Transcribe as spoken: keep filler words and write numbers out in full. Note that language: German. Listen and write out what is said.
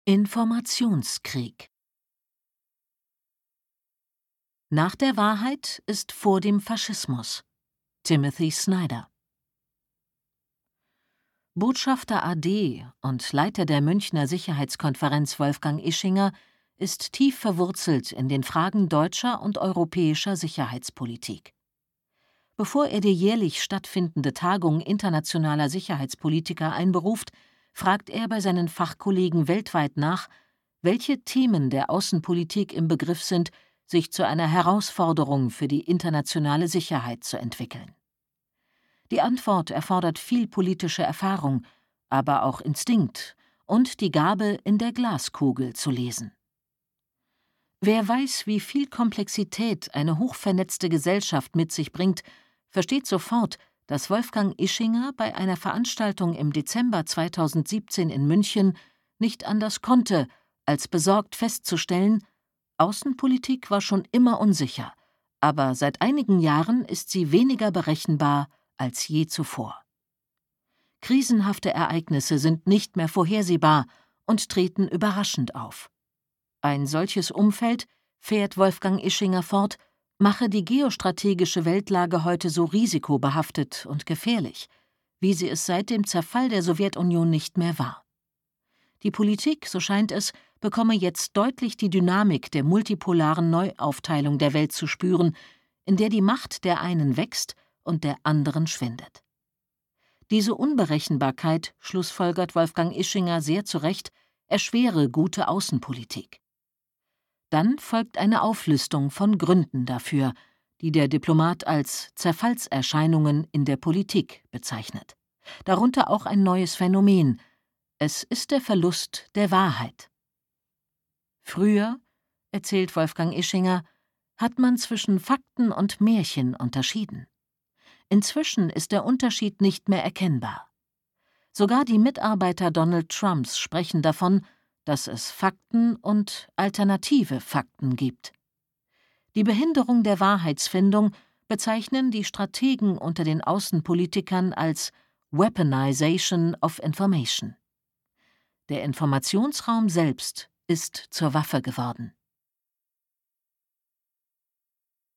Informationskrieg. Nach der Wahrheit ist vor dem Faschismus. Timothy Snyder. Botschafter A D und Leiter der Münchner Sicherheitskonferenz Wolfgang Ischinger ist tief verwurzelt in den Fragen deutscher und europäischer Sicherheitspolitik. Bevor er die jährlich stattfindende Tagung internationaler Sicherheitspolitiker einberuft, fragt er bei seinen Fachkollegen weltweit nach, welche Themen der Außenpolitik im Begriff sind, sich zu einer Herausforderung für die internationale Sicherheit zu entwickeln. Die Antwort erfordert viel politische Erfahrung, aber auch Instinkt und die Gabe, in der Glaskugel zu lesen. Wer weiß, wie viel Komplexität eine hochvernetzte Gesellschaft mit sich bringt, versteht sofort, dass Wolfgang Ischinger bei einer Veranstaltung im Dezember zweitausendsiebzehn in München nicht anders konnte, als besorgt festzustellen: Außenpolitik war schon immer unsicher, aber seit einigen Jahren ist sie weniger berechenbar als je zuvor. Krisenhafte Ereignisse sind nicht mehr vorhersehbar und treten überraschend auf. Ein solches Umfeld, fährt Wolfgang Ischinger fort, mache die geostrategische Weltlage heute so risikobehaftet und gefährlich, wie sie es seit dem Zerfall der Sowjetunion nicht mehr war. Die Politik, so scheint es, bekomme jetzt deutlich die Dynamik der multipolaren Neuaufteilung der Welt zu spüren, in der die Macht der einen wächst und der anderen schwindet. Diese Unberechenbarkeit, schlussfolgert Wolfgang Ischinger sehr zu Recht, erschwere gute Außenpolitik. Dann folgt eine Auflistung von Gründen dafür, die der Diplomat als Zerfallserscheinungen in der Politik bezeichnet. Darunter auch ein neues Phänomen: Es ist der Verlust der Wahrheit. Früher, erzählt Wolfgang Ischinger, hat man zwischen Fakten und Märchen unterschieden. Inzwischen ist der Unterschied nicht mehr erkennbar. Sogar die Mitarbeiter Donald Trumps sprechen davon, dass es Fakten und alternative Fakten gibt. Die Behinderung der Wahrheitsfindung bezeichnen die Strategen unter den Außenpolitikern als Weaponization of Information. Der Informationsraum selbst ist zur Waffe geworden.